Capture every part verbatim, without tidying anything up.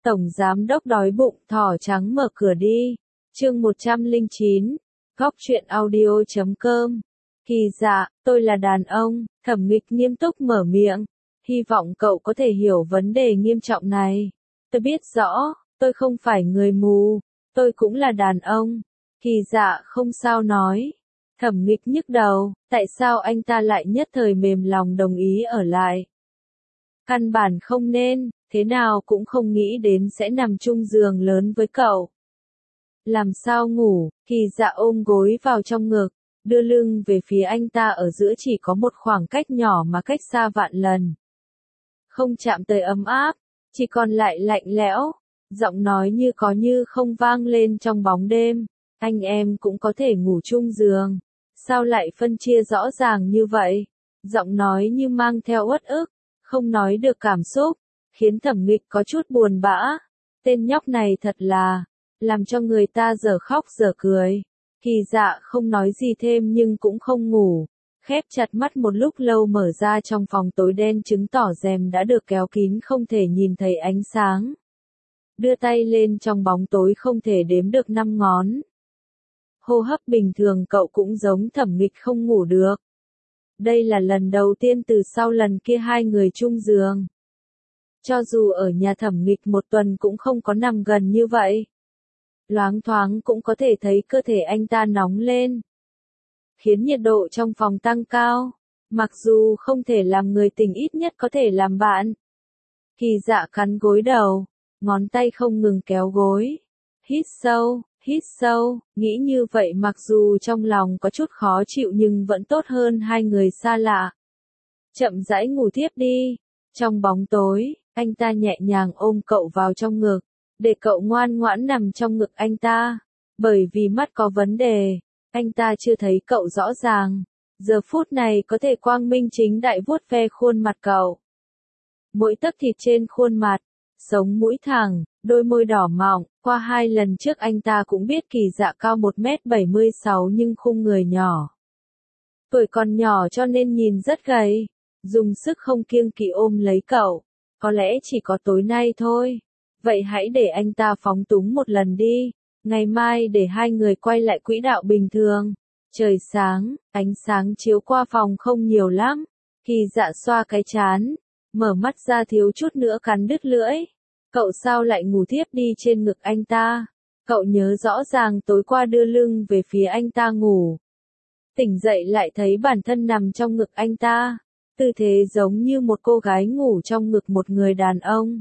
Tổng giám đốc đói bụng, thỏ trắng mở cửa đi. Chương một trăm lẻ chín, góc truyện audio chấm com. Kỳ Dạ, tôi là đàn ông, Thẩm Nghịch nghiêm túc mở miệng. Hy vọng cậu có thể hiểu vấn đề nghiêm trọng này. Tôi biết rõ, tôi không phải người mù, tôi cũng là đàn ông. Kỳ Dạ không sao nói. Thẩm Nghịch nhức đầu, tại sao anh ta lại nhất thời mềm lòng đồng ý ở lại? Căn bản không nên, thế nào cũng không nghĩ đến sẽ nằm chung giường lớn với cậu. Làm sao ngủ, Kỳ Dạ ôm gối vào trong ngực, đưa lưng về phía anh ta ở giữa chỉ có một khoảng cách nhỏ mà cách xa vạn lần. Không chạm tới ấm áp, chỉ còn lại lạnh lẽo, giọng nói như có như không vang lên trong bóng đêm. Anh em cũng có thể ngủ chung giường, sao lại phân chia rõ ràng như vậy? Giọng nói như mang theo uất ức, không nói được cảm xúc, khiến Thẩm Nghịch có chút buồn bã. Tên nhóc này thật là, làm cho người ta dở khóc dở cười. Kỳ Dạ không nói gì thêm nhưng cũng không ngủ, khép chặt mắt một lúc lâu mở ra trong phòng tối đen chứng tỏ rèm đã được kéo kín không thể nhìn thấy ánh sáng. Đưa tay lên trong bóng tối không thể đếm được năm ngón. Hô hấp bình thường cậu cũng giống Thẩm Nghịch không ngủ được. Đây là lần đầu tiên từ sau lần kia hai người chung giường. Cho dù ở nhà Thẩm Nghịch một tuần cũng không có nằm gần như vậy. Loáng thoáng cũng có thể thấy cơ thể anh ta nóng lên, khiến nhiệt độ trong phòng tăng cao. Mặc dù không thể làm người tình ít nhất có thể làm bạn. Kỳ Dạ cắn gối đầu, ngón tay không ngừng kéo gối. Hít sâu, hít sâu, nghĩ như vậy mặc dù trong lòng có chút khó chịu nhưng vẫn tốt hơn hai người xa lạ. Chậm rãi ngủ tiếp đi. Trong bóng tối, anh ta nhẹ nhàng ôm cậu vào trong ngực, để cậu ngoan ngoãn nằm trong ngực anh ta. Bởi vì mắt có vấn đề, anh ta chưa thấy cậu rõ ràng. Giờ phút này có thể quang minh chính đại vuốt ve khuôn mặt cậu. Mỗi tấc thịt trên khuôn mặt, sống mũi thẳng, đôi môi đỏ mọng. Qua hai lần trước anh ta cũng biết Kỳ Dạ cao một mét bảy mươi sáu nhưng khung người nhỏ. Tuổi còn nhỏ cho nên nhìn rất gầy. Dùng sức không kiêng kỵ ôm lấy cậu. Có lẽ chỉ có tối nay thôi. Vậy hãy để anh ta phóng túng một lần đi. Ngày mai để hai người quay lại quỹ đạo bình thường. Trời sáng, ánh sáng chiếu qua phòng không nhiều lắm. Kỳ Dạ xoa cái trán, mở mắt ra thiếu chút nữa cắn đứt lưỡi. Cậu sao lại ngủ thiếp đi trên ngực anh ta? Cậu nhớ rõ ràng tối qua đưa lưng về phía anh ta ngủ. Tỉnh dậy lại thấy bản thân nằm trong ngực anh ta. Tư thế giống như một cô gái ngủ trong ngực một người đàn ông.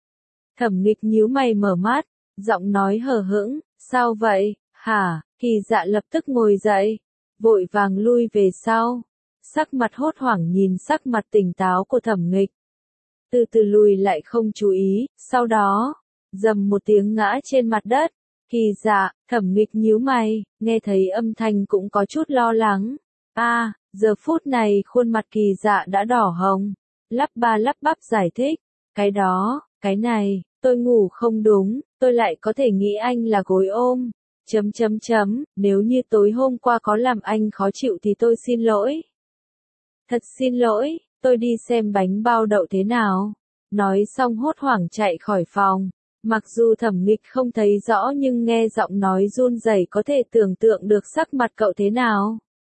Thẩm Nghịch nhíu mày mở mắt, giọng nói hờ hững, sao vậy, hả? Kỳ Dạ lập tức ngồi dậy, vội vàng lui về sau. Sắc mặt hốt hoảng nhìn sắc mặt tỉnh táo của Thẩm Nghịch. Từ từ lùi lại không chú ý, sau đó, rầm một tiếng ngã trên mặt đất. Kỳ Dạ, Thẩm Nghịch nhíu mày, nghe thấy âm thanh cũng có chút lo lắng. A, à, giờ phút này khuôn mặt Kỳ Dạ đã đỏ hồng, lắp ba lắp bắp giải thích, cái đó, cái này, tôi ngủ không đúng, tôi lại có thể nghĩ anh là gối ôm. Chấm chấm chấm, nếu như tối hôm qua có làm anh khó chịu thì tôi xin lỗi. Thật xin lỗi, tôi đi xem bánh bao đậu thế nào. Nói xong hốt hoảng chạy khỏi phòng. Mặc dù Thẩm Nghịch không thấy rõ nhưng nghe giọng nói run rẩy có thể tưởng tượng được sắc mặt cậu thế nào.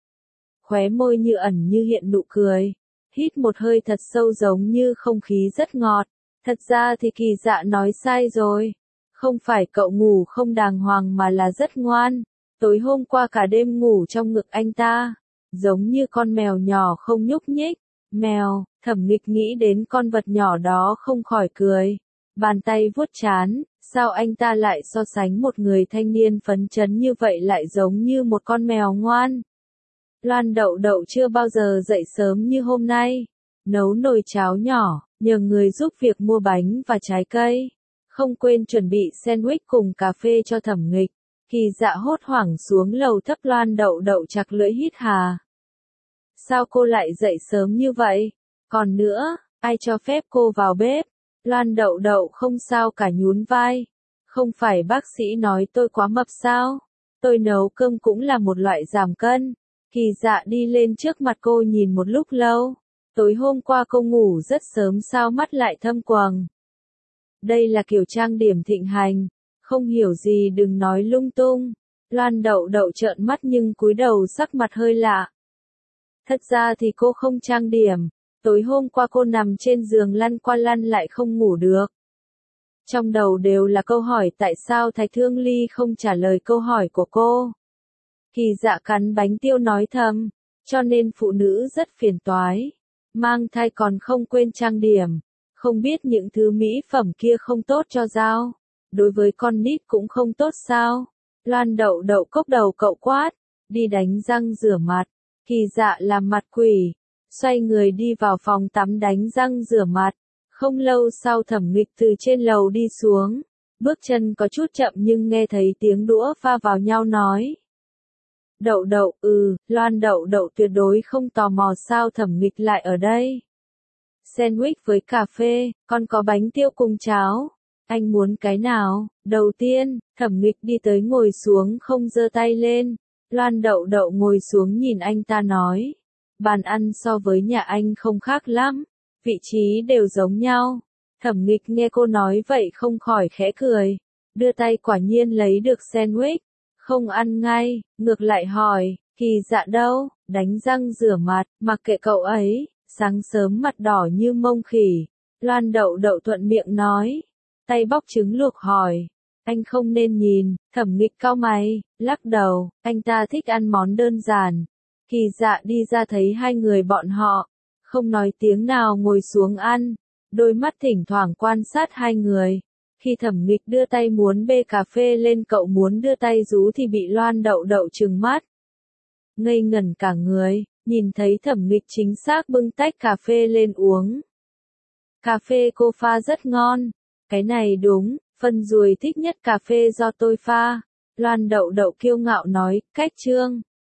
Khóe môi như ẩn như hiện nụ cười. Hít một hơi thật sâu giống như không khí rất ngọt. Thật ra thì Kỳ Dạ nói sai rồi. Không phải cậu ngủ không đàng hoàng mà là rất ngoan. Tối hôm qua cả đêm ngủ trong ngực anh ta. Giống như con mèo nhỏ không nhúc nhích. Mèo, Thẩm Nghịch nghĩ đến con vật nhỏ đó không khỏi cười. Bàn tay vuốt trán, sao anh ta lại so sánh một người thanh niên phấn chấn như vậy lại giống như một con mèo ngoan. Loan Đậu Đậu chưa bao giờ dậy sớm như hôm nay. Nấu nồi cháo nhỏ, nhờ người giúp việc mua bánh và trái cây. Không quên chuẩn bị sandwich cùng cà phê cho Thẩm Nghịch. Kỳ Dạ hốt hoảng xuống lầu thấp. Loan Đậu Đậu chặt lưỡi hít hà. Sao cô lại dậy sớm như vậy? Còn nữa, ai cho phép cô vào bếp? Loan Đậu Đậu không sao cả nhún vai. Không phải bác sĩ nói tôi quá mập sao? Tôi nấu cơm cũng là một loại giảm cân. Kỳ Dạ đi lên trước mặt cô nhìn một lúc lâu. Tối hôm qua cô ngủ rất sớm sao mắt lại thâm quầng? Đây là kiểu trang điểm thịnh hành, không hiểu gì đừng nói lung tung. Loan Đậu Đậu trợn mắt nhưng cúi đầu sắc mặt hơi lạ. Thật ra thì cô không trang điểm, tối hôm qua cô nằm trên giường lăn qua lăn lại không ngủ được. Trong đầu đều là câu hỏi tại sao Thái Thương Ly không trả lời câu hỏi của cô. Kỳ Dạ cắn bánh tiêu nói thầm, cho nên phụ nữ rất phiền toái. Mang thai còn không quên trang điểm, không biết những thứ mỹ phẩm kia không tốt cho dao. Đối với con nít cũng không tốt sao? Loan Đậu Đậu cốc đầu cậu quát, đi đánh răng rửa mặt. Kỳ Dạ làm mặt quỷ, xoay người đi vào phòng tắm đánh răng rửa mặt. Không lâu sau Thẩm Nghịch từ trên lầu đi xuống, bước chân có chút chậm nhưng nghe thấy tiếng đũa va vào nhau nói. Đậu Đậu, ừ, Loan Đậu Đậu tuyệt đối không tò mò sao Thẩm Nghịch lại ở đây. Sandwich với cà phê, còn có bánh tiêu cùng cháo. Anh muốn cái nào? Đầu tiên, Thẩm Nghịch đi tới ngồi xuống không giơ tay lên. Loan Đậu Đậu ngồi xuống nhìn anh ta nói. Bàn ăn so với nhà anh không khác lắm. Vị trí đều giống nhau. Thẩm Nghịch nghe cô nói vậy không khỏi khẽ cười. Đưa tay quả nhiên lấy được sandwich. Không ăn ngay, ngược lại hỏi, Kỳ Dạ đâu? Đánh răng rửa mặt, mặc kệ cậu ấy. Sáng sớm mặt đỏ như mông khỉ. Loan Đậu Đậu thuận miệng nói. Tay bóc trứng luộc hỏi. Anh không nên nhìn. Thẩm Nghịch cau mày, lắc đầu. Anh ta thích ăn món đơn giản. Kỳ Dạ đi ra thấy hai người bọn họ. Không nói tiếng nào ngồi xuống ăn. Đôi mắt thỉnh thoảng quan sát hai người. Khi Thẩm Nghịch đưa tay muốn bê cà phê lên cậu muốn đưa tay rú thì bị Loan Đậu Đậu trừng mắt. Ngây ngẩn cả người, nhìn thấy Thẩm Nghịch chính xác bưng tách cà phê lên uống. Cà phê cô pha rất ngon. Cái này đúng, phân ruồi thích nhất cà phê do tôi pha. Loan Đậu Đậu kiêu ngạo nói, cách chương.